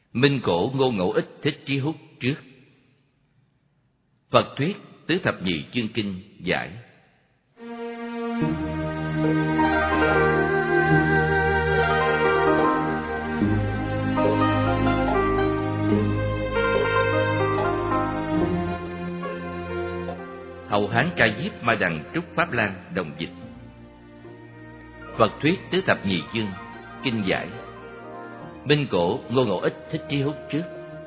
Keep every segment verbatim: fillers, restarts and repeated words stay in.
Minh cổ Ngô Ngẫu Ích Thích Chí Hút trước. Phật thuyết Tứ Thập Nhị Chương Kinh giải. Hậu Hán Ca Diếp Ma Đằng Trúc Pháp Lan đồng dịch. Phật thuyết Tứ Thập Nhị Chương Kinh giải. Minh cổ Ngô Ngẫu Ích Thích Chí Hút trước.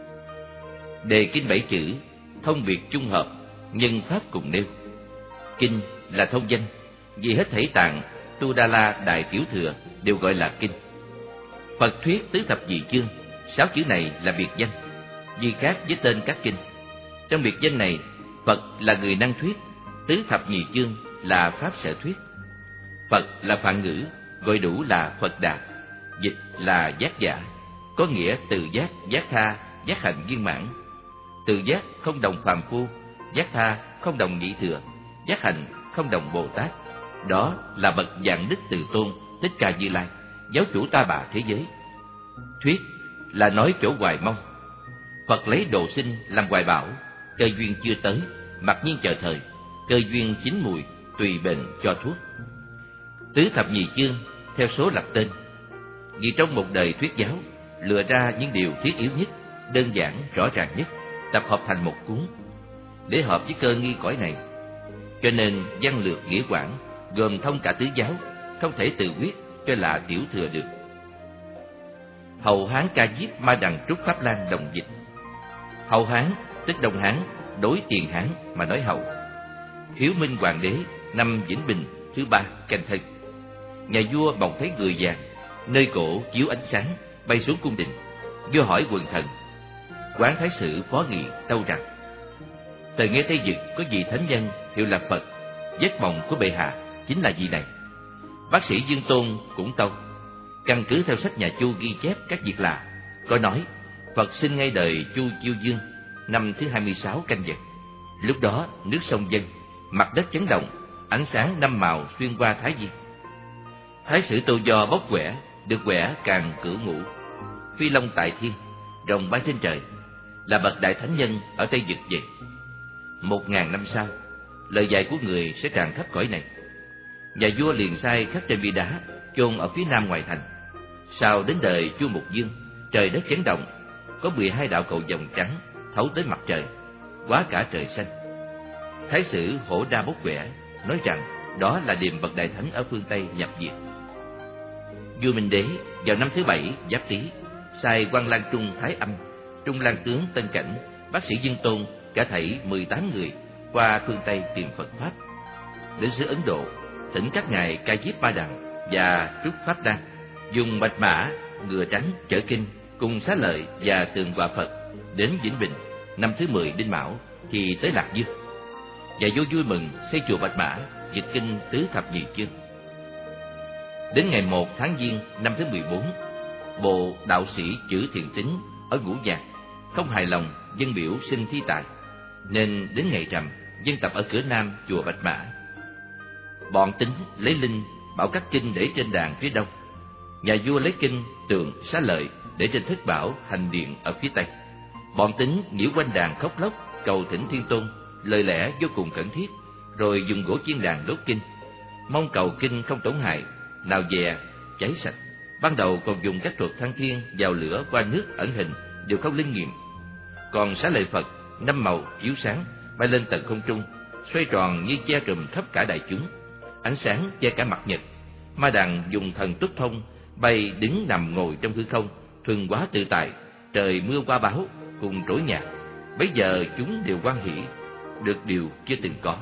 Đề kinh bảy chữ, thông biệt chung hợp, nhân pháp cùng nêu. Kinh là thông danh, vì hết thảy tạng Tu Đa La Đại Tiểu Thừa đều gọi là kinh. Phật thuyết Tứ Thập Nhị Chương, sáu chữ này là biệt danh, vì khác với tên các kinh. Trong biệt danh này, Phật là người năng thuyết, Tứ Thập Nhị Chương là pháp sở thuyết. Phật là phạn ngữ, gọi đủ là Phật Đà. Dịch là giác giả, có nghĩa từ giác, giác tha, giác hạnh viên mãn. Từ giác không đồng phàm phu, giác tha không đồng nhị thừa, giác hạnh không đồng Bồ Tát. Đó là bậc vạn đức từ tôn Thích Ca Như Lai, giáo chủ ta bà thế giới. Thuyết là nói chỗ hoài mong. Phật lấy độ sinh làm hoài bảo, cơ duyên chưa tới, mặc nhiên chờ thời, cơ duyên chín mùi, tùy bền cho thuốc. Tứ Thập Nhị Chương theo số lập tên, vì trong một đời thuyết giáo lựa ra những điều thiết yếu nhất, đơn giản rõ ràng nhất, tập hợp thành một cuốn để hợp với cơ nghi cõi này. Cho nên văn lược nghĩa quảng, gồm thông cả tứ giáo, không thể tự quyết cho là tiểu thừa được. Hậu Hán Ca Diếp Ma Đằng Trúc Pháp Lan đồng dịch. Hậu Hán tức Đông Hán, đối Tiền Hán mà nói hậu. Hiếu Minh Hoàng đế năm Vĩnh Bình thứ ba Canh Thân. Nhà vua bỗng thấy người vàng, nơi cổ chiếu ánh sáng, bay xuống cung đình. Vua hỏi quần thần. Quán thái sử phó nghị tâu rằng: Thời nghe Tây Vực có vị thánh nhân hiệu là Phật, giấc mộng của bệ hạ chính là vị này. Bác sĩ Dương Tôn cũng tâu, căn cứ theo sách nhà Chu ghi chép các việc lạ, có nói Phật sinh ngay đời Chu Chiêu Dương năm thứ hai mươi sáu Canh Dần. Lúc đó nước sông dâng, mặt đất chấn động, ánh sáng năm màu xuyên qua thái dương. Thái sử Tô Do bốc quẻ, được quẻ càng cửu ngũ, phi long tại thiên, rồng bay trên trời, là bậc đại thánh nhân ở Tây Vực vậy. Một ngàn năm sau, lời dạy của người sẽ tràn khắp cõi này. Nhà vua liền sai khắc trên bia đá, chôn ở phía nam ngoài thành. Sau đến đời Chu Mục Dương, trời đất chấn động, có mười hai đạo cầu vồng trắng thấu tới mặt trời, quá cả trời xanh. Thái sử Hổ Đa bốc quẻ, nói rằng đó là điềm bậc đại thánh ở phương Tây nhập diệt. Vua Minh Đế vào năm thứ bảy Giáp Tý, sai Quan Lang Trung Thái Âm, Trung Lang tướng Tân Cảnh, bác sĩ Dương Tôn, cả thảy mười tám người qua phương Tây tìm Phật pháp. Đến xứ Ấn Độ, thỉnh các ngài Ca Diếp Ma Đằng và Trúc Pháp Đan dùng bạch mã, ngựa trắng chở kinh cùng xá lợi và tường hòa Phật đến Vĩnh Bình. Năm thứ mười Đinh Mão thì tới Lạc Dương, và vô vui mừng xây chùa Bạch Mã, dịch kinh Tứ Thập Nhị Chương. Đến ngày một tháng Giêng năm thứ mười bốn, bộ đạo sĩ Chữ Thiện Tính ở Ngũ Giang không hài lòng dân biểu xin thi tài, nên đến ngày rằm dân tập ở cửa nam chùa Bạch Mã. Bọn Tính lấy linh bảo các kinh để trên đàn phía đông, nhà vua lấy kinh tường xá lợi để trên thất bảo hành điện ở phía tây. Bọn Tính nhiễu quanh đàn khóc lóc cầu thỉnh Thiên Tôn, lời lẽ vô cùng khẩn thiết, rồi dùng gỗ chiên đàn đốt kinh, mong cầu kinh không tổn hại, nào dè cháy sạch. Ban đầu còn dùng các thuật thăng thiên, vào lửa, qua nước ẩn hình, đều không linh nghiệm. Còn xá lợi Phật năm màu chiếu sáng, bay lên tận không trung, xoay tròn như che trùm khắp cả đại chúng, ánh sáng che cả mặt nhật. Ma đằng dùng thần túc thông, bay đứng nằm ngồi trong hư không, thuần quá tự tại, trời mưa qua báo cùng trỗi nhạc. Bấy giờ chúng đều hoan hỷ, được điều chưa từng có.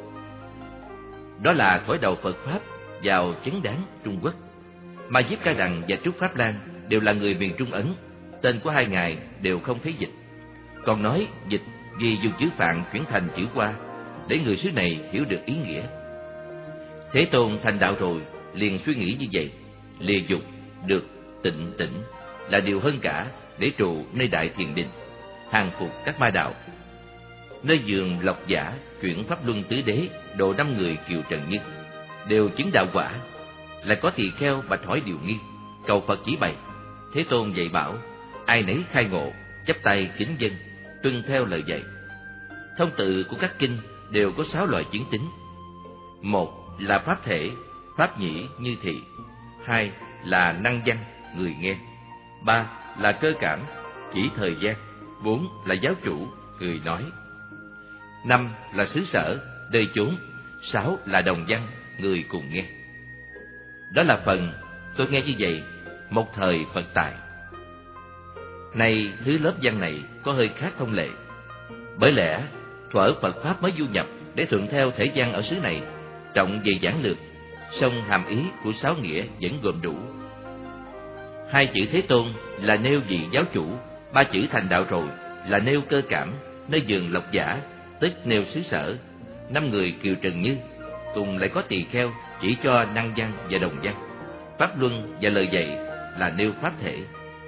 Đó là khởi đầu Phật pháp vào chấn đáng Trung Quốc. Ma Diếp Ca Đằng và Trúc Pháp Lan đều là người miền Trung Ấn, tên của hai ngài đều không thấy dịch. Còn nói dịch vì dùng chữ Phạn chuyển thành chữ Hoa, để người xứ này hiểu được ý nghĩa. Thế Tôn thành đạo rồi liền suy nghĩ như vậy, lìa dục được tịnh tĩnh là điều hơn cả để trụ nơi đại thiền định, hàng phục các ma đạo. Nơi giường Lộc Giả chuyển pháp luân tứ đế độ năm người kiều trần nhân, đều chứng đạo quả. Lại có tỳ kheo bạch hỏi điều nghi, cầu Phật chỉ bày. Thế Tôn dạy bảo, ai nấy khai ngộ, chắp tay kính dân, tuân theo lời dạy. Thông tự của các kinh đều có sáu loại chứng tính. Một là pháp thể, pháp nhĩ như thị. Hai là năng văn, người nghe. Ba là cơ cảm, chỉ thời gian. Bốn là giáo chủ, người nói. Năm là xứ sở, nơi chốn. Sáu là đồng văn, người cùng nghe. Đó là phần tôi nghe như vậy một thời Phật tại. Nay thứ lớp văn này có hơi khác thông lệ. Bởi lẽ thuở Phật Pháp mới du nhập để thuận theo thể văn ở xứ này, trọng về giản lược, song hàm ý của sáu nghĩa vẫn gồm đủ. Hai chữ Thế Tôn là nêu vị giáo chủ, ba chữ thành đạo rồi là nêu cơ cảm, nơi vườn Lộc Giả, tức nêu xứ sở. Năm người Kiều Trần Như cùng lại có tỳ kheo chỉ cho năng văn và đồng văn. Pháp luân và lời dạy là nêu pháp thể.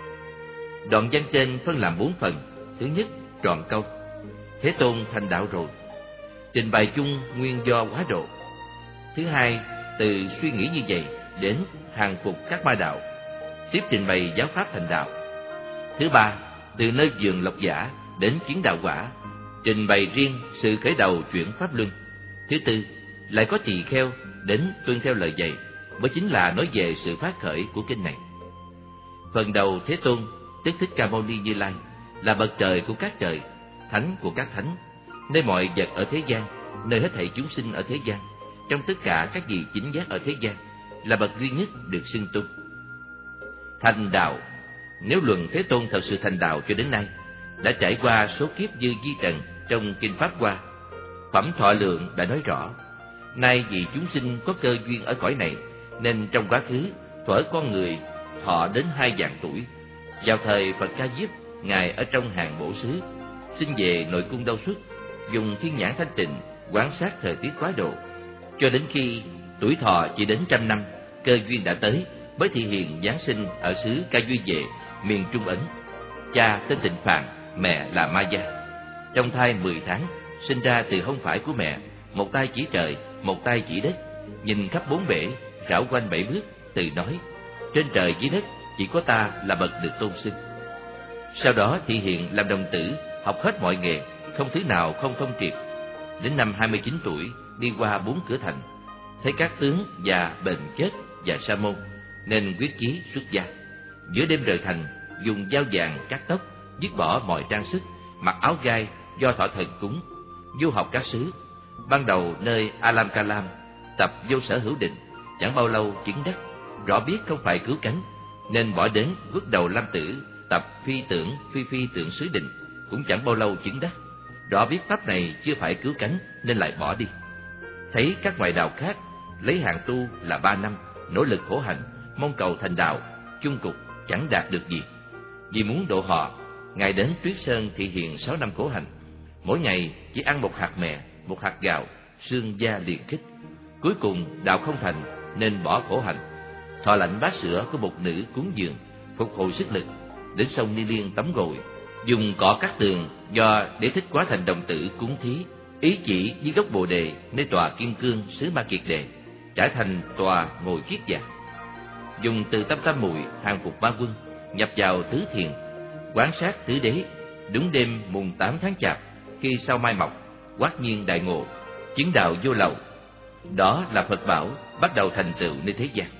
Đoạn văn trên phân làm bốn phần. Thứ nhất, trọn câu: Thế Tôn thành đạo rồi, trình bày chung nguyên do hóa độ. Thứ hai, từ suy nghĩ như vậy đến hàng phục các ma đạo, tiếp trình bày giáo pháp thành đạo. Thứ ba, từ nơi vườn Lộc Giả đến chứng đạo quả, trình bày riêng sự khởi đầu chuyển pháp luân. Thứ tư, lại có tỳ kheo đến tuân theo lời dạy, mới chính là nói về sự phát khởi của kinh này. Phần đầu Thế Tôn, tức Thích Ca Mâu Ni Như Lai, là bậc trời của các trời, thánh của các thánh, nơi mọi vật ở thế gian, nơi hết thảy chúng sinh ở thế gian, trong tất cả các gì chính giác ở thế gian, là bậc duy nhất được xưng tôn. Thành đạo, nếu luận Thế Tôn thật sự thành đạo cho đến nay, đã trải qua số kiếp dư di trần trong kinh Pháp Hoa. Phẩm Thọ Lượng đã nói rõ, nay vì chúng sinh có cơ duyên ở cõi này, nên trong quá khứ thuở con người thọ đến hai vạn tuổi. Vào thời Phật Ca Diếp, ngài ở trong hàng bổ xứ, sinh về nội cung Đâu Xuất, dùng thiên nhãn thanh tịnh quan sát thời tiết quá độ, cho đến khi tuổi thọ chỉ đến trăm năm, cơ duyên đã tới, mới thị hiện giáng sinh ở xứ Ca Duy Vệ, miền Trung Ấn. Cha tên Tịnh Phạn, mẹ là Ma Gia. Trong thai mười tháng, sinh ra từ hông phải của mẹ, một tay chỉ trời, một tay chỉ đất, nhìn khắp bốn bể, rảo quanh bảy bước, tự nói: trên trời dưới đất chỉ có ta là bậc được tôn xưng. Sau đó thị hiện làm đồng tử, học hết mọi nghề, không thứ nào không thông triệt. Đến năm hai mươi chín tuổi, đi qua bốn cửa thành, thấy các tướng già Bền Chết và Sa Môn, nên quyết chí xuất gia. Giữa đêm rời thành, dùng dao vàng cắt tóc, dứt bỏ mọi trang sức, mặc áo gai do thọ thần cúng, du học các xứ. Ban đầu nơi Alam Kalam, tập vô sở hữu định, chẳng bao lâu chứng đắc, rõ biết không phải cứu cánh, nên bỏ đến quốc đầu Lam Tử, tập phi tưởng phi phi tưởng xứ định, cũng chẳng bao lâu chứng đắc, rõ biết pháp này chưa phải cứu cánh, nên lại bỏ đi. Thấy các ngoại đạo khác lấy hàng tu là ba năm, nỗ lực khổ hạnh, mong cầu thành đạo, chung cục chẳng đạt được gì. Vì muốn độ họ, ngài đến Tuyết Sơn thị hiện sáu năm khổ hạnh, mỗi ngày chỉ ăn một hạt mè, một hạt gạo, xương da liền khích. Cuối cùng đạo không thành, nên bỏ khổ hạnh, thọ lãnh bát sữa của một nữ cúng dường, phục hồi sức lực, đến sông Ni Liên tắm gội, dùng cỏ cắt tường do để Thích Quá Thành đồng tử cúng thí, ý chỉ với gốc bồ đề nơi tòa kim cương xứ Ma Kiệt Đề, trải thành tòa ngồi kiết già. Dùng từ tâm tam muội hàng phục ba quân, nhập vào tứ thiền, quán sát tứ đế. Đúng đêm mùng tám tháng Chạp, khi sao mai mọc, quát nhiên đại ngộ, chứng đạo vô lậu. Đó là Phật bảo bắt đầu thành tựu nơi thế gian.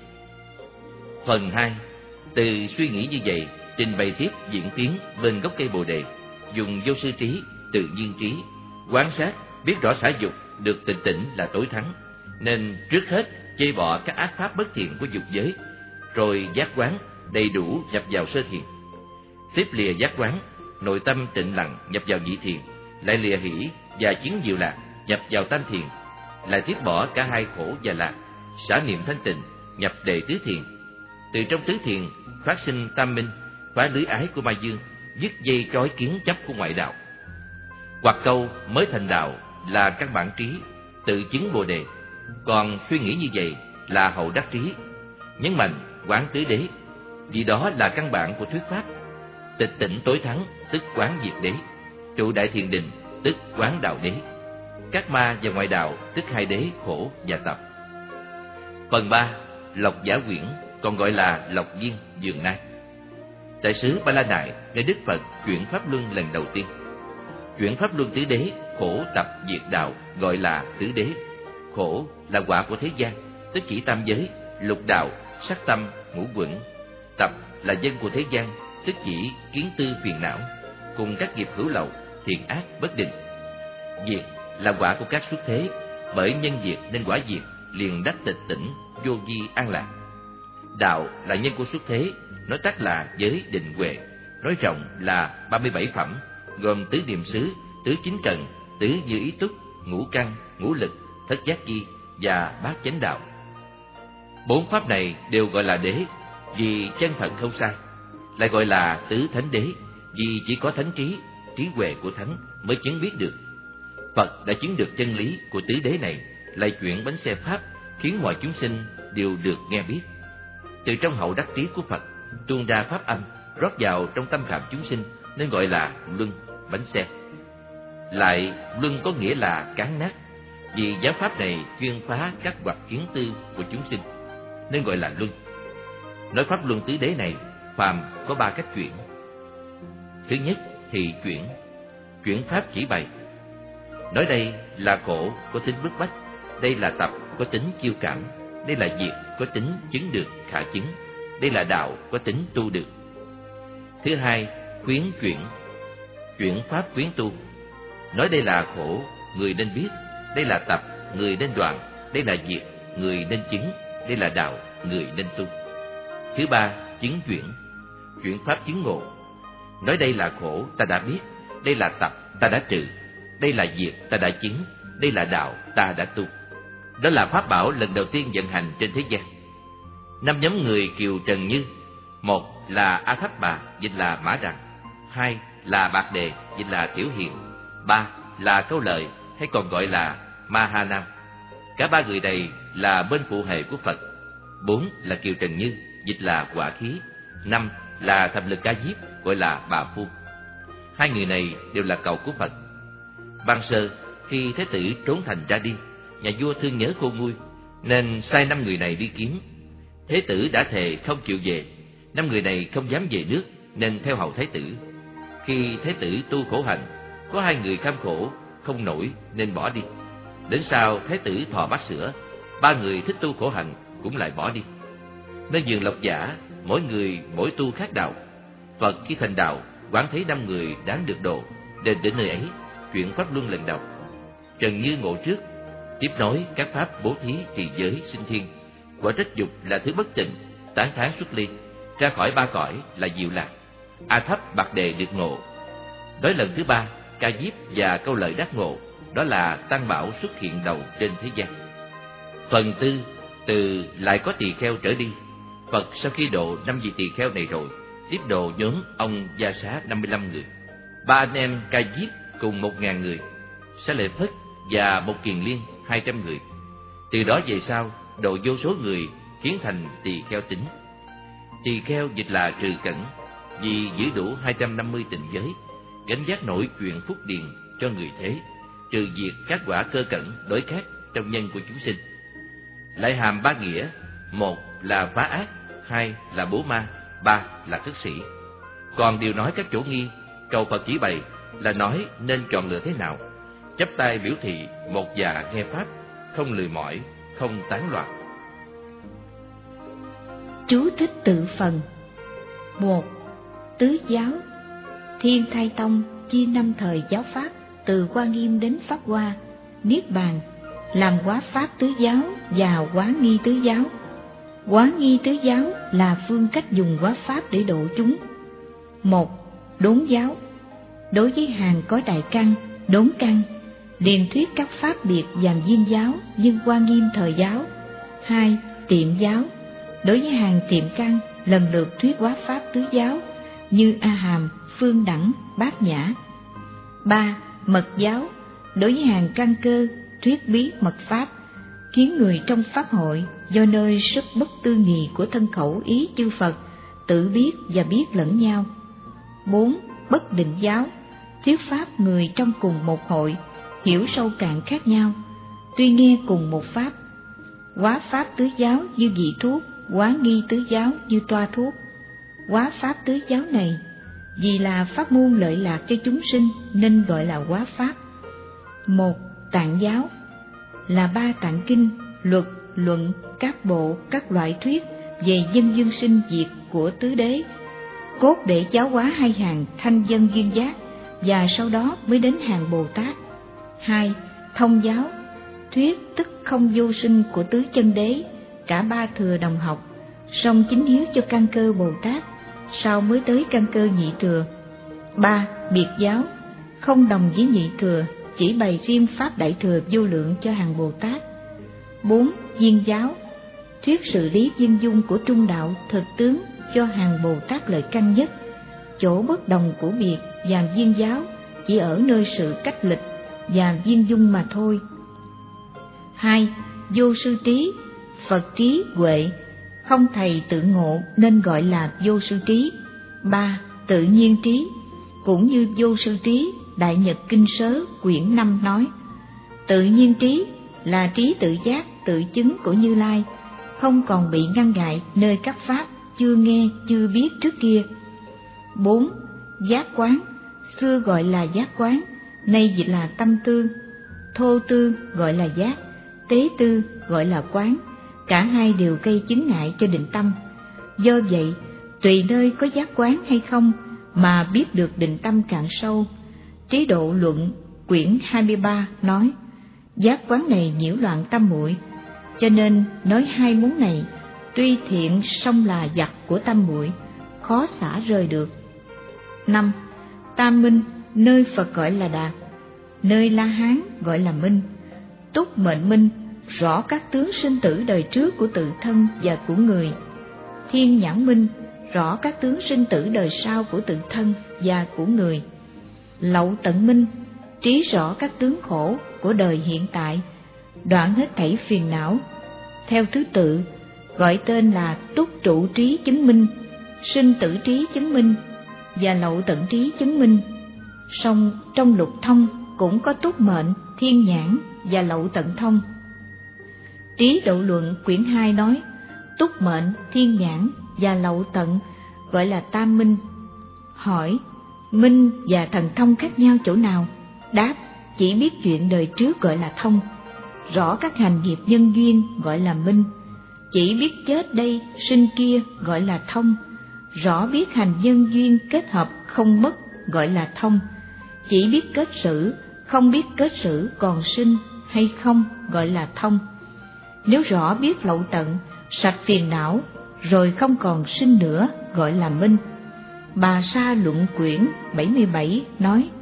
Phần hai, từ suy nghĩ như vậy, trình bày tiếp diễn tiến bên gốc cây bồ đề, dùng vô sư trí, tự nhiên trí, quán sát biết rõ xả dục được tịnh tịnh là tối thắng, nên trước hết chê bỏ các ác pháp bất thiện của dục giới, rồi giác quán đầy đủ nhập vào sơ thiền. Tiếp lìa giác quán, nội tâm tịnh lặng nhập vào nhị thiền, lại lìa hỷ và chứng diệu lạc nhập vào tam thiền, lại tiếp bỏ cả hai khổ và lạc, xả niệm thanh tịnh nhập đệ tứ thiền. Từ trong tứ thiền phát sinh tam minh, phá lưới ái của ma dương, dứt dây trói kiến chấp của ngoại đạo. Hoặc câu mới thành đạo là căn bản trí, tự chứng bồ đề, còn suy nghĩ như vậy là hậu đắc trí. Nhấn mạnh quán tứ đế, vì đó là căn bản của thuyết pháp. Tịch tỉnh tối thắng tức quán diệt đế, trụ đại thiền định tức quán đạo đế. Các ma và ngoại đạo tức hai đế khổ và tập. Phần ba, Lộc Giả Quyển, còn gọi là Lộc Viên Vườn Nai. tại xứ Ba La Nại nghe Đức Phật chuyển pháp luân lần đầu tiên. Chuyển pháp luân tứ đế, khổ tập diệt đạo gọi là tứ đế. Khổ là quả của thế gian, tức chỉ tam giới, lục đạo, sắc tâm, ngũ quẩn. Tập là dân của thế gian, tức chỉ kiến tư phiền não, cùng các nghiệp hữu lậu, thiện ác bất định. Diệt là quả của các xuất thế, bởi nhân diệt nên quả diệt, liền đắc tịch tỉnh, vô vi an lạc. Đạo là nhân của xuất thế, nói tắt là giới định huệ, nói rộng là ba mươi bảy phẩm, gồm tứ niệm xứ, tứ chính trần, tứ như ý túc, ngũ căn, ngũ lực, thất giác chi và bát chánh đạo. Bốn pháp này đều gọi là đế, vì chân thật không sai, lại gọi là tứ thánh đế, vì chỉ có thánh trí, trí huệ của thánh mới chứng biết được. Phật đã chứng được chân lý của tứ đế này, lại chuyển bánh xe pháp, khiến mọi chúng sinh đều được nghe biết. Từ trong hậu đắc trí của Phật tuôn ra pháp âm, rót vào trong tâm khảm chúng sinh, nên gọi là luân, bánh xe. Lại luân có nghĩa là cán nát, vì giáo pháp này chuyên phá các hoặc kiến tư của chúng sinh, nên gọi là luân. Nói pháp luân tứ đế này, phàm có ba cách chuyển. Thứ nhất thì chuyển, chuyển pháp chỉ bày. Nói đây là khổ có tính bức bách, đây là tập có tính chiêu cảm, đây là diệt có tính chứng được khả chứng, đây là đạo có tính tu được. Thứ hai, khuyến chuyển, chuyển pháp khuyến tu. Nói đây là khổ, người nên biết, đây là tập, người nên đoạn, đây là diệt, người nên chứng, đây là đạo, người nên tu. Thứ ba, chứng chuyển, chuyển pháp chứng ngộ. Nói đây là khổ, ta đã biết, đây là tập, ta đã trừ, đây là diệt, ta đã chứng, đây là đạo, ta đã tu. Đó là pháp bảo lần đầu tiên vận hành trên thế gian. Năm nhóm người kiều trần như: một là A Thấp Bà, dịch là Mã Rằng; hai là Bạc Đề, dịch là Tiểu Hiền; ba là Câu Lợi, hay còn gọi là Ma Ha Nam. Cả ba người này là bên phụ hệ của Phật. Bốn là Kiều Trần Như, dịch là Quả Khí; năm là Thập Lực Ca Diếp, gọi là Bà Phu. Hai người này đều là cầu của Phật. Ban sơ, khi Thế tử trốn thành ra đi, nhà vua thương nhớ khôn nguôi, nên sai năm người này đi kiếm. Thế tử đã thề không chịu về, năm người này không dám về nước, nên theo hầu Thế tử. Khi Thế tử tu khổ hạnh, có hai người kham khổ không nổi nên bỏ đi. Đến sau Thế tử thọ bát sữa, ba người thích tu khổ hạnh cũng lại bỏ đi. Nơi vườn Lộc Giả, mỗi người mỗi tu khác đạo. Phật khi thành đạo, quán thấy năm người đáng được độ, nên đến nơi ấy chuyển pháp luân lần đầu. Trần Như ngộ trước, tiếp nối các pháp bố thí, trì giới, sinh thiên. Quả trách dục là thứ bất tịnh, tán thán xuất ly, ra khỏi ba cõi là diệu lạc. A Thấp, Bạc Đề được ngộ. Đối lần thứ ba, Ca Diếp và Câu Lợi đắc ngộ, đó là Tăng Bảo xuất hiện đầu trên thế gian. Phần tư, từ lại có tỳ kheo trở đi. Phật sau khi độ năm vị tỳ kheo này rồi, tiếp độ nhóm ông Gia Xá năm mươi lăm người, ba anh em Ca Diếp cùng một ngàn người, Xá Lợi Phất và một Kiền Liên hai trăm người. Từ đó về sau, độ vô số người, khiến thành tỳ kheo tính. Tỳ kheo dịch là trừ cẩn, vì giữ đủ hai trăm năm mươi tịnh giới, gánh vác nổi chuyện phúc điền cho người thế, trừ diệt các quả cơ cẩn đối khác trong nhân của chúng sinh. Lại hàm ba nghĩa: một là phá ác, hai là bố ma, ba là khất sĩ. Còn điều nói các chỗ nghi, cầu Phật chỉ bày là nói nên chọn lựa thế nào, chắp tay biểu thị một dạ nghe pháp, không lười mỏi, không tán loạn. Chú thích tự phần. Một. Tứ giáo. Thiên Thai Tông chia năm thời giáo pháp, từ Hoa Nghiêm đến Pháp Hoa, Niết Bàn, làm Hóa Pháp tứ giáo và Hóa Nghi tứ giáo. Hóa Nghi tứ giáo là phương cách dùng Hóa Pháp để độ chúng. Một. Đốn giáo. Đối với hàng có đại căn, đốn căn, liền thuyết các pháp biệt dàn viên giáo như Hoa Nghiêm thời giáo. Hai. Tiệm giáo. Đối với hàng tiệm căn, lần lượt thuyết Hóa Pháp tứ giáo như A Hàm, Phương Đẳng, Bát Nhã. Ba. Mật giáo. Đối với hàng căn cơ, thuyết bí mật pháp, khiến người trong pháp hội do nơi sức bất tư nghì của thân khẩu ý chư Phật tự biết và biết lẫn nhau. Bốn. Bất định giáo. Thuyết pháp người trong cùng một hội hiểu sâu cạn khác nhau, tuy nghe cùng một pháp. Hóa Pháp tứ giáo như vị thuốc, Hóa Nghi tứ giáo như toa thuốc. Hóa pháp tứ giáo này vì là pháp môn lợi lạc cho chúng sinh nên gọi là hóa pháp. Một, Tạng giáo là ba tạng kinh, luật, luận, các bộ, các loại thuyết về dân duyên sinh diệt của tứ đế, cốt để giáo hóa hai hàng thanh dân duyên giác, và sau đó mới đến hàng Bồ Tát. Hai, Thông giáo, thuyết tức không vô sinh của tứ chân đế, cả ba thừa đồng học, song chính yếu cho căn cơ Bồ Tát, sau mới tới căn cơ nhị thừa. Ba, Biệt giáo, không đồng với nhị thừa, chỉ bày riêng pháp đại thừa vô lượng cho hàng Bồ Tát. Bốn, Viên giáo, thuyết sự lý viên dung của trung đạo thực tướng cho hàng Bồ Tát lợi căn nhất. Chỗ bất đồng của biệt và viên giáo chỉ ở nơi sự cách lịch và viên dung mà thôi. Hai, Vô sư trí, Phật trí huệ, không thầy tự ngộ nên gọi là vô sư trí. Ba, Tự nhiên trí, cũng như vô sư trí, Đại Nhật Kinh Sớ quyển năm nói, tự nhiên trí là trí tự giác, tự chứng của Như Lai, không còn bị ngăn ngại nơi các pháp chưa nghe, chưa biết trước kia. Bốn, Giác quán, xưa gọi là giác quán, nay dịch là tâm tư. Thô tư gọi là giác, tế tư gọi là quán, cả hai đều gây chứng ngại cho định tâm. Do vậy, tùy nơi có giác quán hay không mà biết được định tâm càng sâu. Trí độ luận quyển hai mươi ba nói, giác quán này nhiễu loạn tâm muội, cho nên nói hai món này tuy thiện song là giặc của tâm muội, khó xả rời được. Năm, Tam minh, nơi Phật gọi là đạt, nơi La Hán gọi là minh. Túc mệnh minh, rõ các tướng sinh tử đời trước của tự thân và của người. Thiên nhãn minh, rõ các tướng sinh tử đời sau của tự thân và của người. Lậu tận minh, trí rõ các tướng khổ của đời hiện tại, đoạn hết thảy phiền não. Theo thứ tự, gọi tên là túc trụ trí chứng minh, sinh tử trí chứng minh và lậu tận trí chứng minh. Song trong lục thông cũng có túc mệnh, thiên nhãn và lậu tận thông. Trí độ luận quyển hai nói, túc mệnh, thiên nhãn và lậu tận gọi là tam minh. Hỏi, minh và thần thông khác nhau chỗ nào? Đáp, chỉ biết chuyện đời trước gọi là thông, rõ các hành nghiệp nhân duyên gọi là minh, chỉ biết chết đây sinh kia gọi là thông, rõ biết hành nhân duyên kết hợp không mất gọi là thông, chỉ biết kết sử không biết kết sử còn sinh hay không gọi là thông. Nếu rõ biết lậu tận, sạch phiền não rồi không còn sinh nữa gọi là minh. Bà Sa luận quyển bảy mươi bảy nói,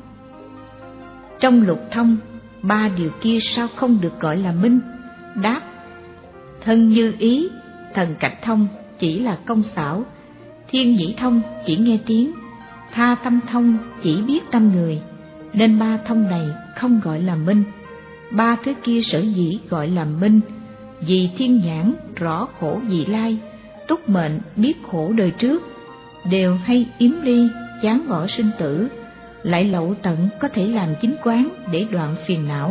trong lục thông, ba điều kia sao không được gọi là minh? Đáp, thân như ý, thần cách thông chỉ là công xảo, thiên nhĩ thông chỉ nghe tiếng, tha tâm thông chỉ biết tâm người, nên ba thông này không gọi là minh. Ba thứ kia sở dĩ gọi là minh, vì thiên nhãn rõ khổ vị lai, túc mệnh biết khổ đời trước, đều hay yếm ly, chán bỏ sinh tử, lại lậu tận có thể làm chính quán để đoạn phiền não.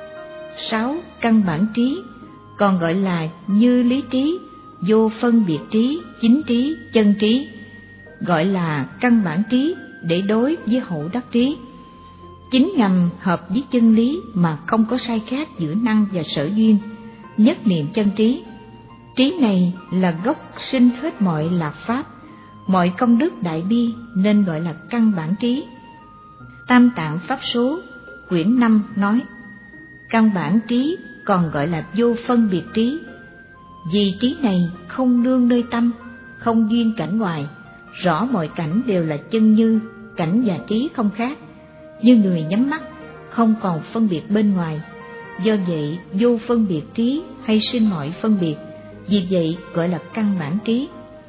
Sáu, căn bản trí, còn gọi là như lý trí, vô phân biệt trí, chính trí, chân trí, gọi là căn bản trí để đối với hậu đắc trí. Chính ngầm hợp với chân lý mà không có sai khác giữa năng và sở duyên, nhất niệm chân trí. Trí này là gốc sinh hết mọi lạc pháp, mọi công đức đại bi nên gọi là căn bản trí. Tam tạng pháp số quyển năm nói, căn bản trí còn gọi là vô phân biệt trí, vì trí này không nương nơi tâm, không duyên cảnh ngoài, rõ mọi cảnh đều là chân như, cảnh và trí không khác, như người nhắm mắt không còn phân biệt bên ngoài. Do vậy vô phân biệt trí hay sinh mọi phân biệt, vì vậy gọi là căn bản trí.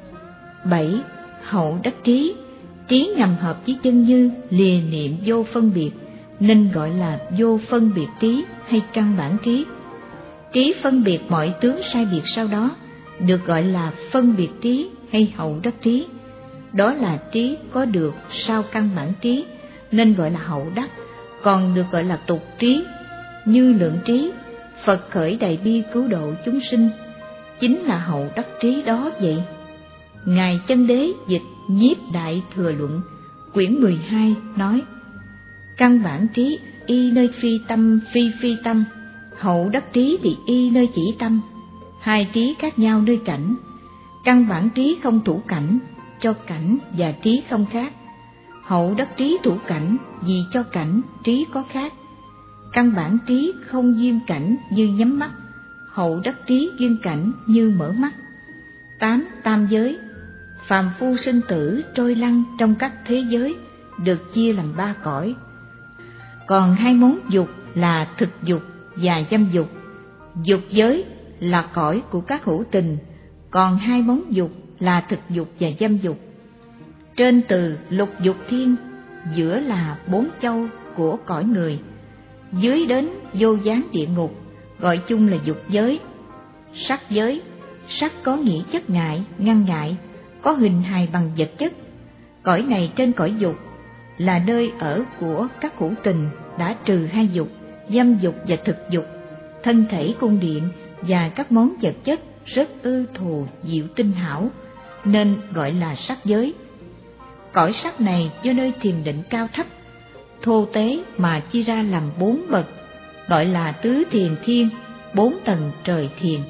Bảy, hậu đắc trí, trí ngầm hợp với chân như, lìa niệm vô phân biệt, nên gọi là vô phân biệt trí hay căn bản trí. Trí phân biệt mọi tướng sai biệt sau đó, được gọi là phân biệt trí hay hậu đắc trí. Đó là trí có được sau căn bản trí, nên gọi là hậu đắc, còn được gọi là tục trí, như lượng trí. Phật khởi đại bi cứu độ chúng sinh, chính là hậu đắc trí đó vậy. Ngài Chân Đế dịch Nhiếp Đại Thừa Luận quyển mười hai nói: căn bản trí y nơi phi tâm phi phi tâm, hậu đắc trí thì y nơi chỉ tâm. Hai trí khác nhau nơi cảnh. Căn bản trí không thủ cảnh, cho cảnh và trí không khác. Hậu đắc trí thủ cảnh, vì cho cảnh trí có khác. Căn bản trí không duyên cảnh như nhắm mắt, hậu đắc trí duyên cảnh như mở mắt. Tám. Tam giới. Phàm phu sinh tử trôi lăn trong các thế giới, được chia làm ba cõi. Còn hai món dục là thực dục và dâm dục. Dục giới là cõi của các hữu tình, còn hai món dục là thực dục và dâm dục. Trên từ lục dục thiên, giữa là bốn châu của cõi người, dưới đến vô gián địa ngục, gọi chung là dục giới. Sắc giới. Sắc có nghĩa chất ngại, ngăn ngại, có hình hài bằng vật chất. Cõi này trên cõi dục, là nơi ở của các hữu tình đã trừ hai dục, dâm dục và thực dục, thân thể cung điện và các món vật chất rất ư thù diệu tinh hảo, nên gọi là sắc giới. Cõi sắc này do nơi thiền định cao thấp, thô tế mà chia ra làm bốn bậc, gọi là tứ thiền thiên, bốn tầng trời thiền.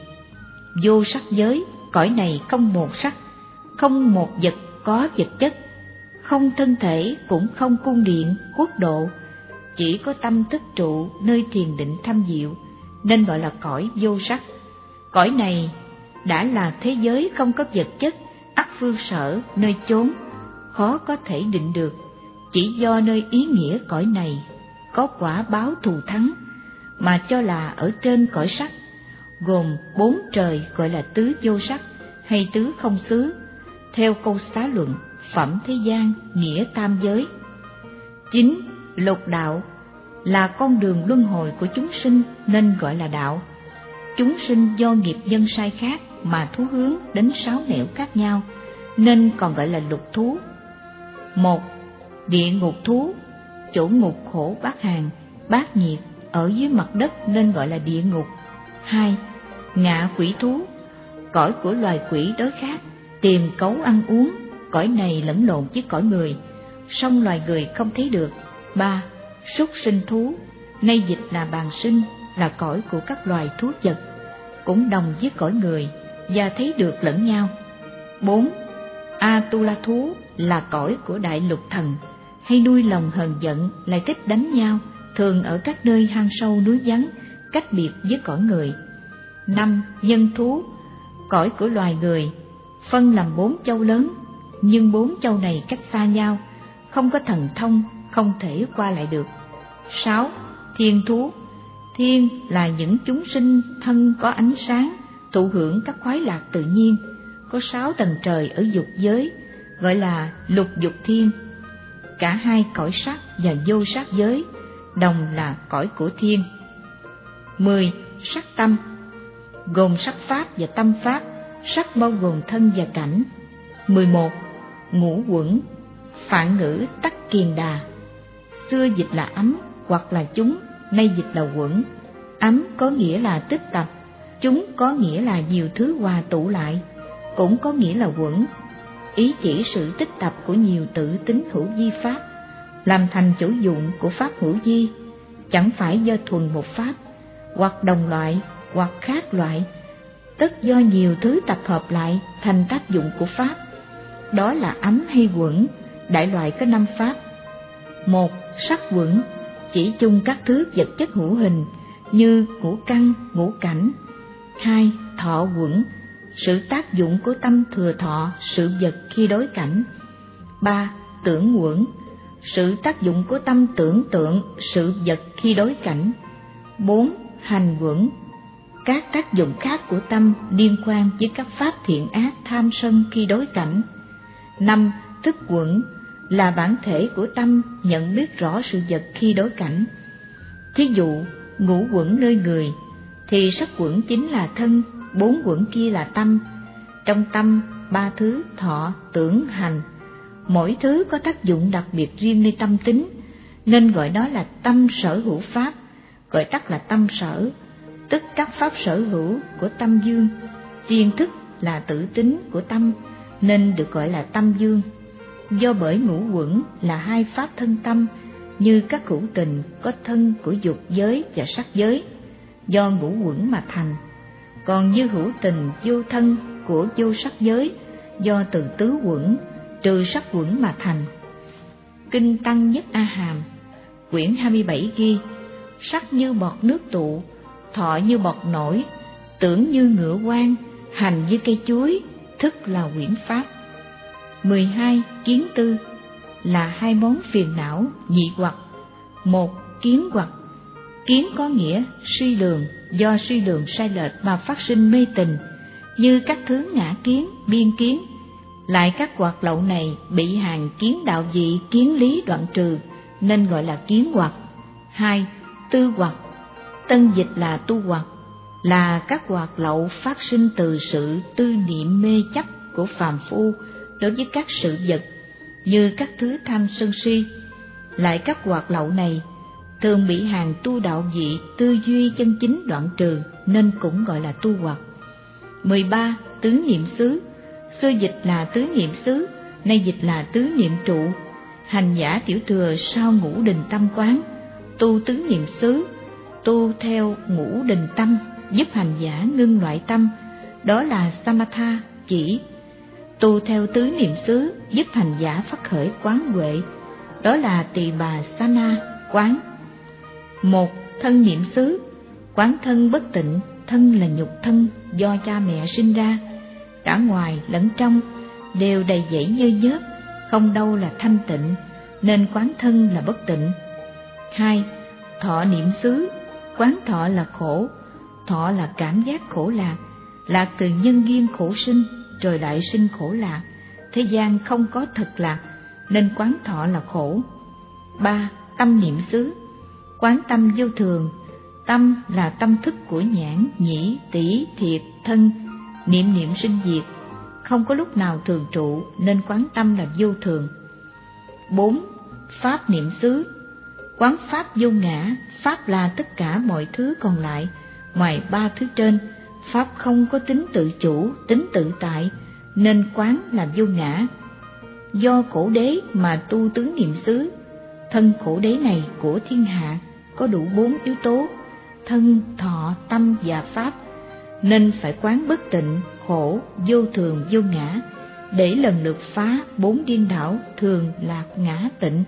Vô sắc giới, cõi này không một sắc, không một vật có vật chất, không thân thể cũng không cung điện, quốc độ, chỉ có tâm thức trụ nơi thiền định thâm diệu, nên gọi là cõi vô sắc. Cõi này đã là thế giới không có vật chất, ắt phương sở, nơi chốn, khó có thể định được, chỉ do nơi ý nghĩa cõi này có quả báo thù thắng, mà cho là ở trên cõi sắc, gồm bốn trời gọi là tứ vô sắc hay tứ không xứ, theo câu xá luận phẩm thế gian nghĩa tam giới. Chín. Lục đạo là con đường luân hồi của chúng sinh, nên gọi là đạo. Chúng sinh do nghiệp nhân sai khác mà thú hướng đến sáu nẻo khác nhau, nên còn gọi là lục thú. Một. Địa ngục thú, chỗ ngục khổ bát hàng, bát nhiệt ở dưới mặt đất nên gọi là địa ngục. Hai. Ngạ quỷ thú, cõi của loài quỷ đối khác, tìm cấu ăn uống, cõi này lẫn lộn với cõi người, song loài người không thấy được. Ba. Súc sinh thú, nay dịch là bàn sinh, là cõi của các loài thú vật, cũng đồng với cõi người và thấy được lẫn nhau. Bốn. Atula thú là cõi của đại lục thần, hay nuôi lòng hờn giận lại thích đánh nhau, thường ở các nơi hang sâu núi vắng, cách biệt với cõi người. Năm. Nhân thú, cõi của loài người, phân làm bốn châu lớn, nhưng bốn châu này cách xa nhau, không có thần thông, không thể qua lại được. Sáu. Thiên thú, thiên là những chúng sinh thân có ánh sáng, thụ hưởng các khoái lạc tự nhiên, có sáu tầng trời ở dục giới, gọi là lục dục thiên. Cả hai cõi sắc và vô sắc giới đồng là cõi của thiên. Mười. Sắc tâm, gồm sắc pháp và tâm pháp, sắc bao gồm thân và cảnh. Mười một. Ngũ quẩn, phạn ngữ tắc kiền đà, xưa dịch là ấm hoặc là chúng, nay dịch là quẩn. Ấm có nghĩa là tích tập, chúng có nghĩa là nhiều thứ hòa tụ lại, cũng có nghĩa là quẩn, ý chỉ sự tích tập của nhiều tự tính hữu vi pháp, làm thành chủ dụng của pháp hữu vi, chẳng phải do thuần một pháp, hoặc đồng loại, hoặc khác loại, tất do nhiều thứ tập hợp lại thành tác dụng của pháp. Đó là ấm hay quẩn, đại loại có năm pháp. Một. Sắc quẩn, chỉ chung các thứ vật chất hữu hình như ngũ căn, ngũ cảnh. Hai. Thọ quẩn, sự tác dụng của tâm thừa thọ sự vật khi đối cảnh. Ba. Tưởng quẩn, sự tác dụng của tâm tưởng tượng sự vật khi đối cảnh. Bốn. Hành quẩn, các tác dụng khác của tâm liên quan với các pháp thiện ác tham sân khi đối cảnh. Năm. Thức quẩn, là bản thể của tâm nhận biết rõ sự vật khi đối cảnh. Thí dụ, ngũ quẩn nơi người, thì sắc quẩn chính là thân, bốn quẩn kia là tâm. Trong tâm, ba thứ thọ, tưởng, hành, mỗi thứ có tác dụng đặc biệt riêng nơi tâm tính, nên gọi đó là tâm sở hữu pháp, gọi tắt là tâm sở, tức các pháp sở hữu của tâm dương. Riêng thức là tự tính của tâm, nên được gọi là tâm dương. Do bởi ngũ uẩn là hai pháp thân tâm, như các hữu tình có thân của dục giới và sắc giới, do ngũ uẩn mà thành. Còn như hữu tình vô thân của vô sắc giới, do từ tứ uẩn trừ sắc uẩn mà thành. Kinh Tăng Nhất A Hàm quyển hai mươi bảy ghi: sắc như bọt nước tụ, thọ như bọt nổi, tưởng như ngựa quan, hành như cây chuối, thức là quyển pháp. mười hai. Kiến tư là hai món phiền não nhị hoặc. Một, kiến hoặc. Kiến có nghĩa suy lường, do suy lường sai lệch mà phát sinh mê tình, như các thứ ngã kiến, biên kiến. Lại các hoặc lậu này bị hàng kiến đạo dị, kiến lý đoạn trừ, nên gọi là kiến hoặc. Hai, tư hoặc. Tân dịch là tu hoặc, là các hoặc lậu phát sinh từ sự tư niệm mê chấp của phàm phu đối với các sự vật, như các thứ tham sân si. Lại các hoặc lậu này thường bị hàng tu đạo dị, tư duy chân chính đoạn trừ, nên cũng gọi là tu hoặc. mười ba. Tứ niệm xứ. Xưa dịch là tứ niệm xứ, nay dịch là tứ niệm trụ. Hành giả tiểu thừa sau ngũ đình tâm quán, tu tứ niệm xứ, tu theo ngũ đình tâm, giúp hành giả ngưng loại tâm, đó là samatha chỉ. Tu theo tứ niệm xứ, giúp hành giả phát khởi quán huệ, đó là tỳ bà sana quán. Một, thân niệm xứ. Quán thân bất tịnh, thân là nhục thân do cha mẹ sinh ra, cả ngoài lẫn trong đều đầy dẫy nhơ nhớp, không đâu là thanh tịnh, nên quán thân là bất tịnh. Hai, thọ niệm xứ. Quán thọ là khổ, thọ là cảm giác khổ lạc, lạc từ nhân duyên khổ sinh rồi lại sinh khổ lạc, thế gian không có thật lạc, nên quán thọ là khổ. Ba, tâm niệm xứ. Quán tâm vô thường. Tâm là tâm thức của nhãn, nhĩ, tỷ, thiệt, thân, niệm niệm sinh diệt, không có lúc nào thường trụ, nên quán tâm là vô thường. Bốn, pháp niệm xứ. Quán pháp vô ngã. Pháp là tất cả mọi thứ còn lại, ngoài ba thứ trên. Pháp không có tính tự chủ, tính tự tại, nên quán là vô ngã. Do khổ đế mà tu tứ niệm xứ. Thân khổ đế này của thiên hạ có đủ bốn yếu tố: thân, thọ, tâm và pháp, nên phải quán bất tịnh, khổ, vô thường, vô ngã, để lần lượt phá bốn điên đảo thường, lạc, ngã, tịnh.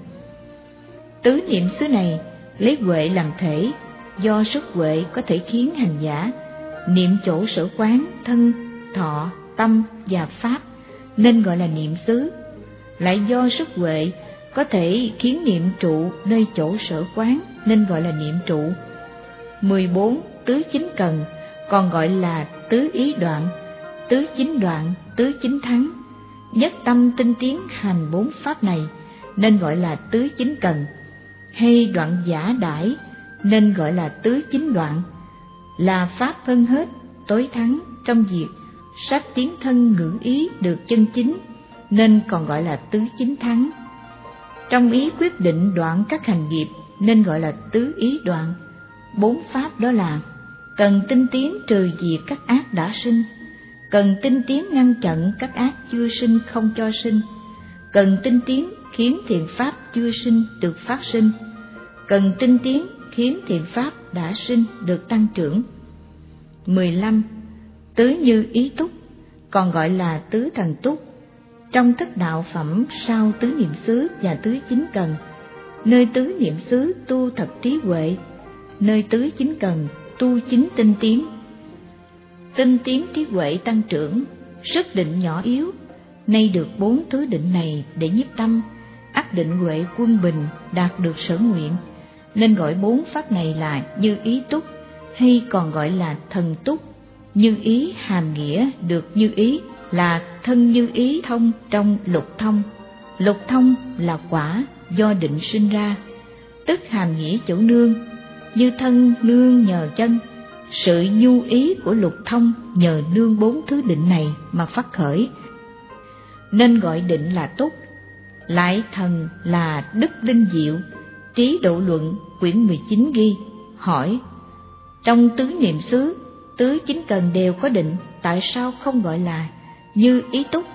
Tứ niệm xứ này lấy huệ làm thể, do sức huệ có thể khiến hành giả niệm chỗ sở quán thân, thọ, tâm và pháp, nên gọi là niệm xứ. Lại do sức huệ có thể khiến niệm trụ nơi chỗ sở quán, nên gọi là niệm trụ. mười bốn. Tứ chính cần, còn gọi là tứ ý đoạn, tứ chính đoạn, tứ chính thắng. Nhất tâm tinh tiến hành bốn pháp này, nên gọi là tứ chính cần. Hay đoạn giả đãi, nên gọi là tứ chính đoạn, là pháp phân hết, tối thắng trong việc sát tiến thân ngữ ý được chân chính, nên còn gọi là tứ chính thắng. Trong ý quyết định đoạn các hành nghiệp, nên gọi là tứ ý đoạn. Bốn pháp đó là: cần tinh tiến trừ diệt các ác đã sinh, cần tinh tiến ngăn chặn các ác chưa sinh không cho sinh, cần tinh tiến khiến thiện pháp chưa sinh được phát sinh, cần tinh tiến khiến thiện pháp đã sinh được tăng trưởng. mười lăm. Tứ như ý túc, còn gọi là tứ thần túc. Trong thất đạo phẩm sau tứ niệm xứ và tứ chính cần, nơi tứ niệm xứ tu thật trí huệ, nơi tứ chính cần tu chính tinh tiến. Tinh tiến trí huệ tăng trưởng, sức định nhỏ yếu, nay được bốn thứ định này để nhiếp tâm, ắt định huệ quân bình, đạt được sở nguyện, nên gọi bốn pháp này là như ý túc, hay còn gọi là thần túc. Như ý hàm nghĩa được như ý là thân như ý thông trong lục thông. Lục thông là quả do định sinh ra, tức hàm nghĩa chỗ nương, như thân nương nhờ chân. Sự nhu ý của lục thông nhờ nương bốn thứ định này mà phát khởi, nên gọi định là túc. Lại thần là đức linh diệu. Trí độ luận quyển mười chín ghi: hỏi, trong tứ niệm xứ, tứ chính cần đều có định, tại sao không gọi là như ý túc?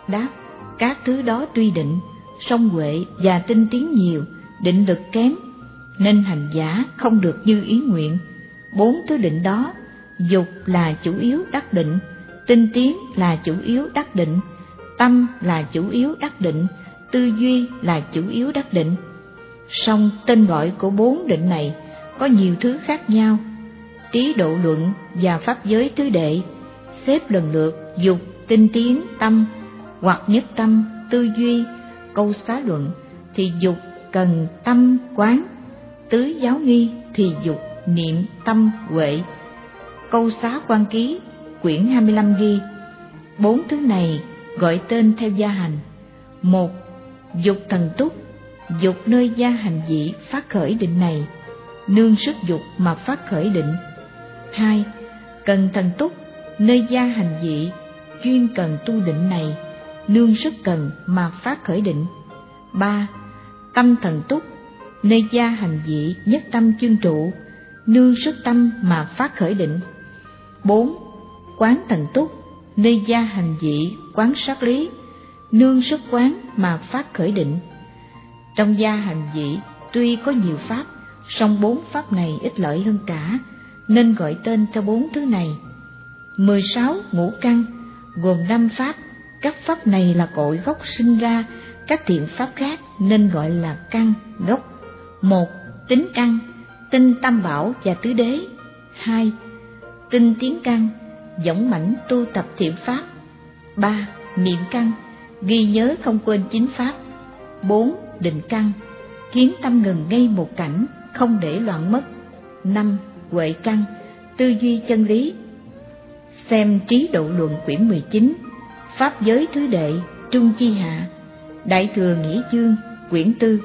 Đáp: các thứ đó tuy định, song huệ và tinh tiến nhiều, định lực kém, nên hành giả không được như ý nguyện. Bốn thứ định đó, dục là chủ yếu đắc định, tinh tiến là chủ yếu đắc định, tâm là chủ yếu đắc định, tư duy là chủ yếu đắc định. Song tên gọi của bốn định này có nhiều thứ khác nhau. Trí độ luận và pháp giới tứ đệ xếp lần lượt dục, tinh tiến, tâm, hoặc nhất tâm, tư duy. Câu xá luận thì dục cần tâm quán, tứ giáo nghi thì dục niệm tâm huệ. Câu xá quan ký quyển hai mươi lăm ghi bốn thứ này gọi tên theo gia hành. Một, dục thần túc, dục nơi gia hành dị phát khởi định này, nương sức dục mà phát khởi định. Hai, cần thần túc, nơi gia hành dị chuyên cần tu định này, nương sức cần mà phát khởi định. Ba, tâm thần túc, nơi gia hành dị nhất tâm chuyên trụ, nương sức tâm mà phát khởi định. Bốn, quán thần túc, nơi gia hành dị quán sát lý, nương sức quán mà phát khởi định. Trong gia hành dị tuy có nhiều pháp, song bốn pháp này ít lợi hơn cả, nên gọi tên cho bốn thứ này. Mười sáu ngũ căn gồm năm pháp, các pháp này là cội gốc sinh ra các thiện pháp khác, nên gọi là căn gốc. Một, tính căn, tinh tam bảo và tứ đế. Hai, tinh tiến căn, dõng mãnh tu tập thiện pháp. Ba, niệm căn, ghi nhớ không quên chính pháp. Bốn, định căn, khiến tâm ngừng ngay một cảnh, không để loạn mất. Năm, huệ căn, tư duy chân lý. Xem Trí Độ Luận quyển mười chín, Pháp giới thứ đệ, Trung Chi Hạ, Đại Thừa Nghĩa Chương quyển tư.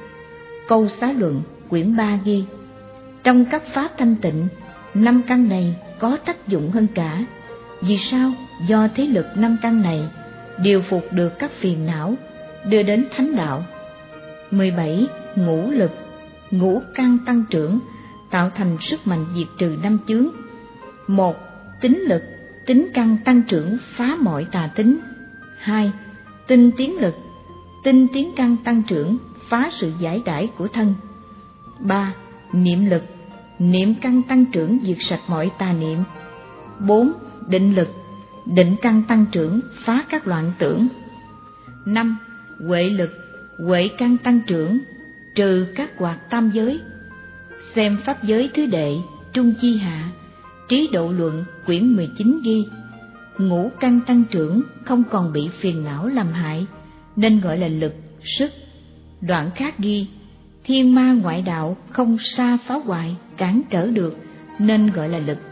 Câu xá luận quyển ba ghi: trong các pháp thanh tịnh, năm căn này có tác dụng hơn cả. Vì sao? Do thế lực năm căn này điều phục được các phiền não, đưa đến thánh đạo. Mười bảy ngũ lực, ngũ căn tăng trưởng, tạo thành sức mạnh diệt trừ năm chướng. Một, tính lực, tính căn tăng trưởng phá mọi tà tính. Hai, tinh tiến lực, tinh tiến căn tăng trưởng phá sự giải đãi của thân. Ba, niệm lực, niệm căn tăng trưởng diệt sạch mọi tà niệm. Bốn, định lực, định căn tăng trưởng phá các loạn tưởng. Năm, huệ lực, huệ căn tăng trưởng trừ các hoạt tam giới. Xem pháp giới thứ đệ, Trung Chi Hạ, Trí Độ Luận quyển mười chín ghi: ngũ căn tăng trưởng không còn bị phiền não làm hại, nên gọi là lực, sức. Đoạn khác ghi: thiên ma ngoại đạo không sa phá hoại, cản trở được, nên gọi là lực.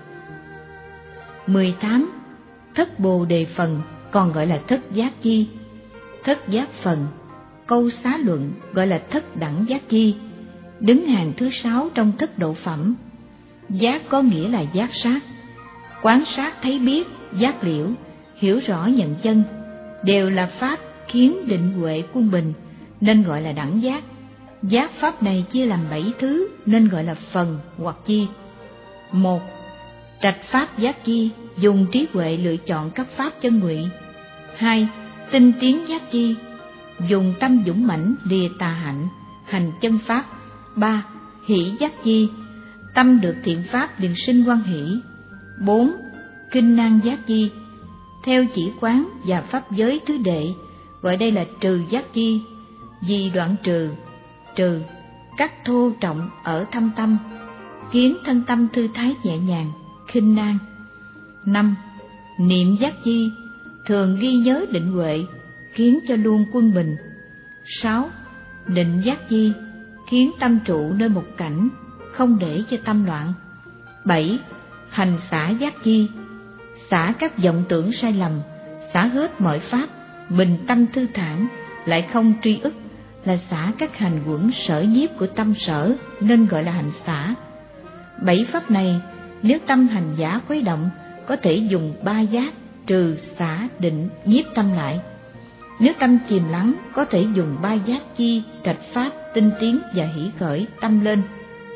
Mười tám thất bồ đề phần, còn gọi là thất giác chi. Thất giác phần, câu xá luận gọi là thất đẳng giác chi, đứng hàng thứ sáu trong thất độ phẩm. Giác có nghĩa là giác sát, quán sát thấy biết, giác liễu, hiểu rõ nhận chân, đều là pháp khiến định huệ quân bình, nên gọi là đẳng giác. Giác pháp này chia làm bảy thứ, nên gọi là phần hoặc chi. Một, trạch pháp giác chi, dùng trí huệ lựa chọn các pháp chân ngụy. Hai, tinh tiến giác chi, dùng tâm dũng mãnh lìa tà hạnh, hành chân pháp. Ba, hỷ giác chi, tâm được thiện pháp liền sinh hoan hỷ. Bốn, kinh năng giác chi, theo chỉ quán và pháp giới thứ đệ, gọi đây là trừ giác chi, vì đoạn trừ, trừ cắt thô trọng ở thâm tâm, khiến thân tâm thư thái nhẹ nhàng, khinh nan. Năm, niệm giác chi, thường ghi nhớ định huệ, khiến cho luôn quân bình. Sáu, định giác chi, khiến tâm trụ nơi một cảnh, không để cho tâm loạn. Bảy, hành xả giác chi, xả các vọng tưởng sai lầm, xả hết mọi pháp, bình tâm thư thản, lại không truy ức, là xả các hành quẩn sở nhiếp của tâm sở, nên gọi là hành xả. Bảy pháp này, nếu tâm hành giả khuấy động, có thể dùng ba giác trừ, xả, định, nhiếp tâm lại. Nếu tâm chìm lắng, có thể dùng ba giác chi, trạch pháp, tinh tiến và hỷ khởi tâm lên.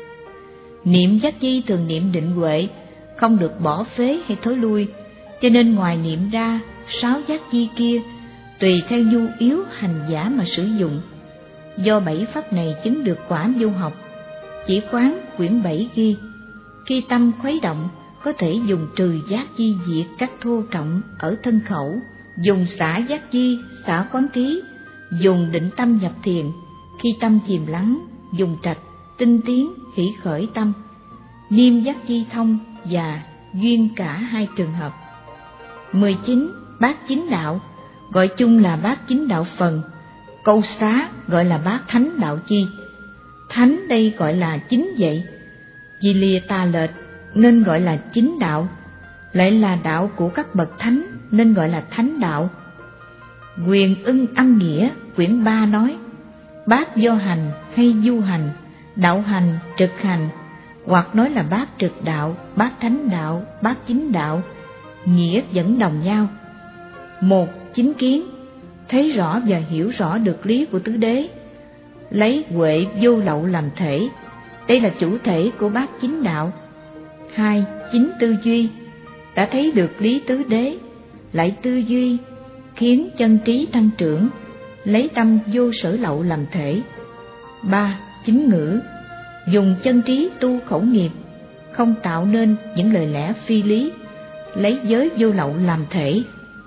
Niệm giác chi thường niệm định huệ, không được bỏ phế hay thối lui, cho nên ngoài niệm ra sáu giác chi kia, tùy theo nhu yếu hành giả mà sử dụng. Do bảy pháp này chứng được quả vô học. Chỉ quán quyển bảy ghi: khi tâm khuấy động, có thể dùng trừ giác chi diệt các thô trọng ở thân khẩu, dùng xả giác chi xả quán trí, dùng định tâm nhập thiền. Khi tâm chìm lắng, dùng trạch tinh tiến hỷ khởi tâm, niêm giác chi thông và duyên cả hai trường hợp. mười chín. Bát chính đạo, gọi chung là bát chính đạo phần. Câu xá gọi là bát thánh đạo chi. Thánh đây gọi là chính vậy, vì lìa tà lệch nên gọi là chính đạo, lại là đạo của các bậc thánh nên gọi là thánh đạo. Quyền ưng âm nghĩa quyển ba nói: bát do hành hay du hành, đạo hành, trực hành, hoặc nói là bát trực đạo, bát thánh đạo, bát chính đạo, nghĩa vẫn đồng nhau. Một, chính kiến, thấy rõ và hiểu rõ được lý của tứ đế, lấy huệ vô lậu làm thể, đây là chủ thể của bát chính đạo. Hai, chính tư duy, đã thấy được lý tứ đế, lại tư duy khiến chân trí tăng trưởng, lấy tâm vô sở lậu làm thể. Ba, chính ngữ, dùng chân trí tu khẩu nghiệp, không tạo nên những lời lẽ phi lý, lấy giới vô lậu làm thể.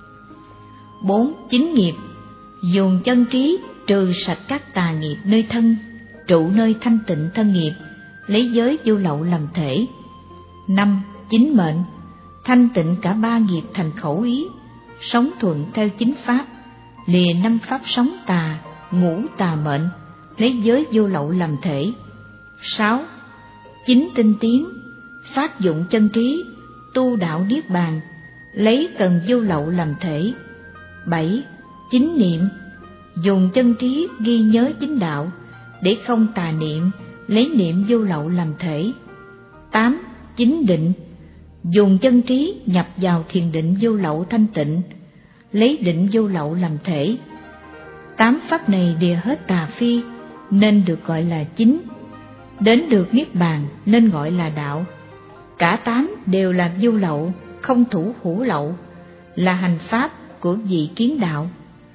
Bốn, chính nghiệp, dùng chân trí trừ sạch các tà nghiệp nơi thân, trụ nơi thanh tịnh thân nghiệp, lấy giới vô lậu làm thể. Năm, chính mệnh, thanh tịnh cả ba nghiệp thành khẩu ý, sống thuận theo chính pháp, lìa năm pháp sống tà, ngũ tà mệnh, lấy giới vô lậu làm thể. Sáu, chính tinh tiến, phát dụng chân trí, tu đạo niết bàn, lấy cần vô lậu làm thể. Bảy, chính niệm, dùng chân trí ghi nhớ chính đạo, để không tà niệm, lấy niệm vô lậu làm thể. Tám, chính định, dùng chân trí nhập vào thiền định vô lậu thanh tịnh, lấy định vô lậu làm thể. Tám pháp này đều hết tà phi nên được gọi là chính, đến được niết bàn nên gọi là đạo. Cả tám đều là vô lậu, không thủ hữu lậu, là hành pháp của vị kiến đạo.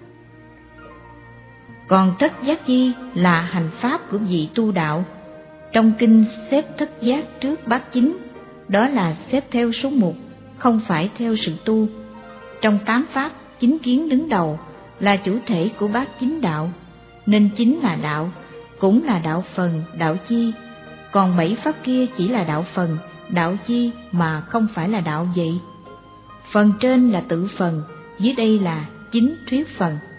Còn thất giác chi là hành pháp của vị tu đạo. Trong kinh xếp thất giác trước bát chính, đó là xếp theo số mục, không phải theo sự tu. Trong tám pháp, chính kiến đứng đầu, là chủ thể của bát chính đạo, nên chính là đạo, cũng là đạo phần, đạo chi. Còn bảy pháp kia chỉ là đạo phần, đạo chi mà không phải là đạo vậy. Phần trên là tự phần, dưới đây là chính thuyết phần.